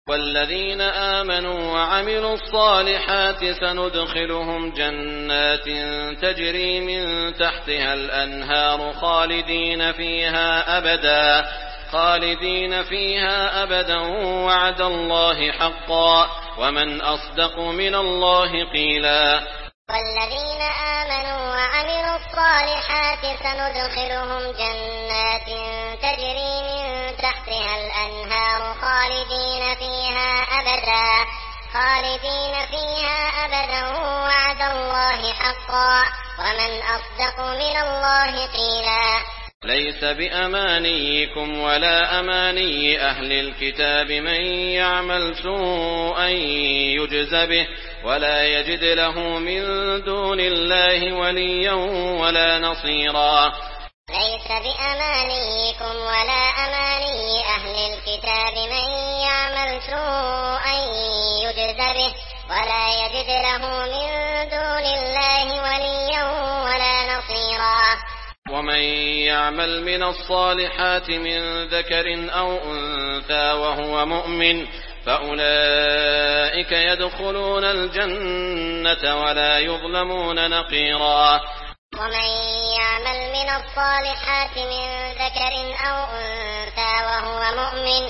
والذين آمنوا وعملوا الصالحات سندخلهم جنات تجري من تحتها الأنهار خالدين فيها أبدا وعد الله حقا ومن أصدق من الله قيلا. والذين آمنوا وعملوا الصالحات سندخلهم جنات تجري من تحتها الأنهار خالدين فيها أبدا وعد الله حقا ومن أصدق من الله قيلا. ليس بأمانيكم ولا أماني أهل الكتاب من يعمل سوءا يجز به ولا يجد له من دون الله وليا ولا نصيرا. ليس بأمانيكم ولا أماني أهل الكتاب من يعمل سوءا يجز به ولا يجد له من دون الله وليا ولا نصيرا. ومن يعمل من الصالحات من ذكر أو أنثى وهو مؤمن فأولئك يدخلون الجنة ولا يظلمون نقيرا. ومن يعمل من الصالحات من ذكر أو أنثى وهو مؤمن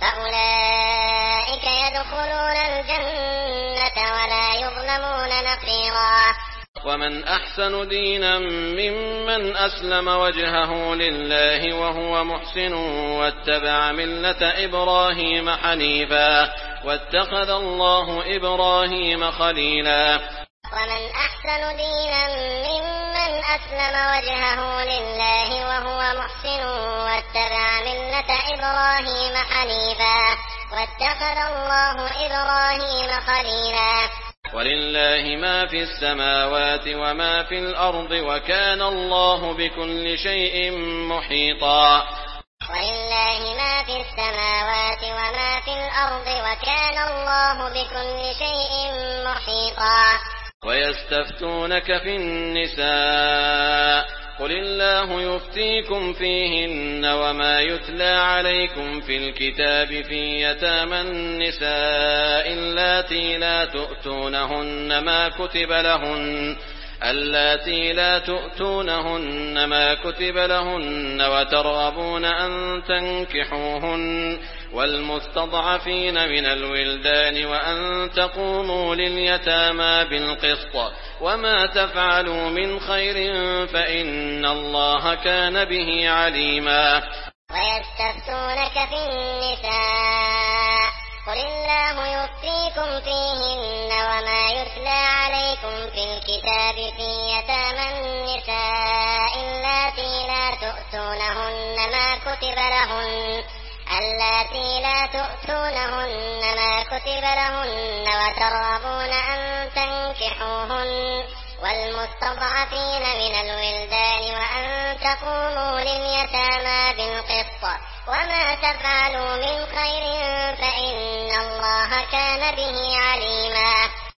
فأولئك يدخلون الجنة ولا يظلمون نقيرا. ومن أحسن دينا ممن أسلم وجهه لله وهو محسن واتبع ملة إبراهيم حنيفا واتخذ الله إبراهيم خليلا. ومن أحسن دينا ممن أسلم وجهه لله وهو محسن واتبع ملة إبراهيم حنيفا واتخذ الله إبراهيم خليلا. ولله ما في السماوات وما في الأرض وكان الله بكل شيء محيطا. ولله ما في السماوات وما في الأرض وكان الله بكل شيء محيطا. ويستفتونك في النساء قل الله يفتيكم فيهن وما يتلى عليكم في الكتاب في يتامى النساء اللاتي لا تؤتونهن ما كتب لهن وترغبون أن تنكحوهن والمستضعفين من الولدان وأن تقوموا لليتامى بالقسط وما تفعلوا من خير فإن الله كان به عليما. ويستفتونك في النساء قل الله يفتيكم فيهن وما يتلى عليكم في الكتاب في يتامى النساء اللاتي لا تؤتونهن ما كتب لهن وترغبون أن تنكحوهن والمستضعفين من الولدان وأن تقوموا لليتامى بالقسط وما تفعلوا من خير فإن الله كان به عليما.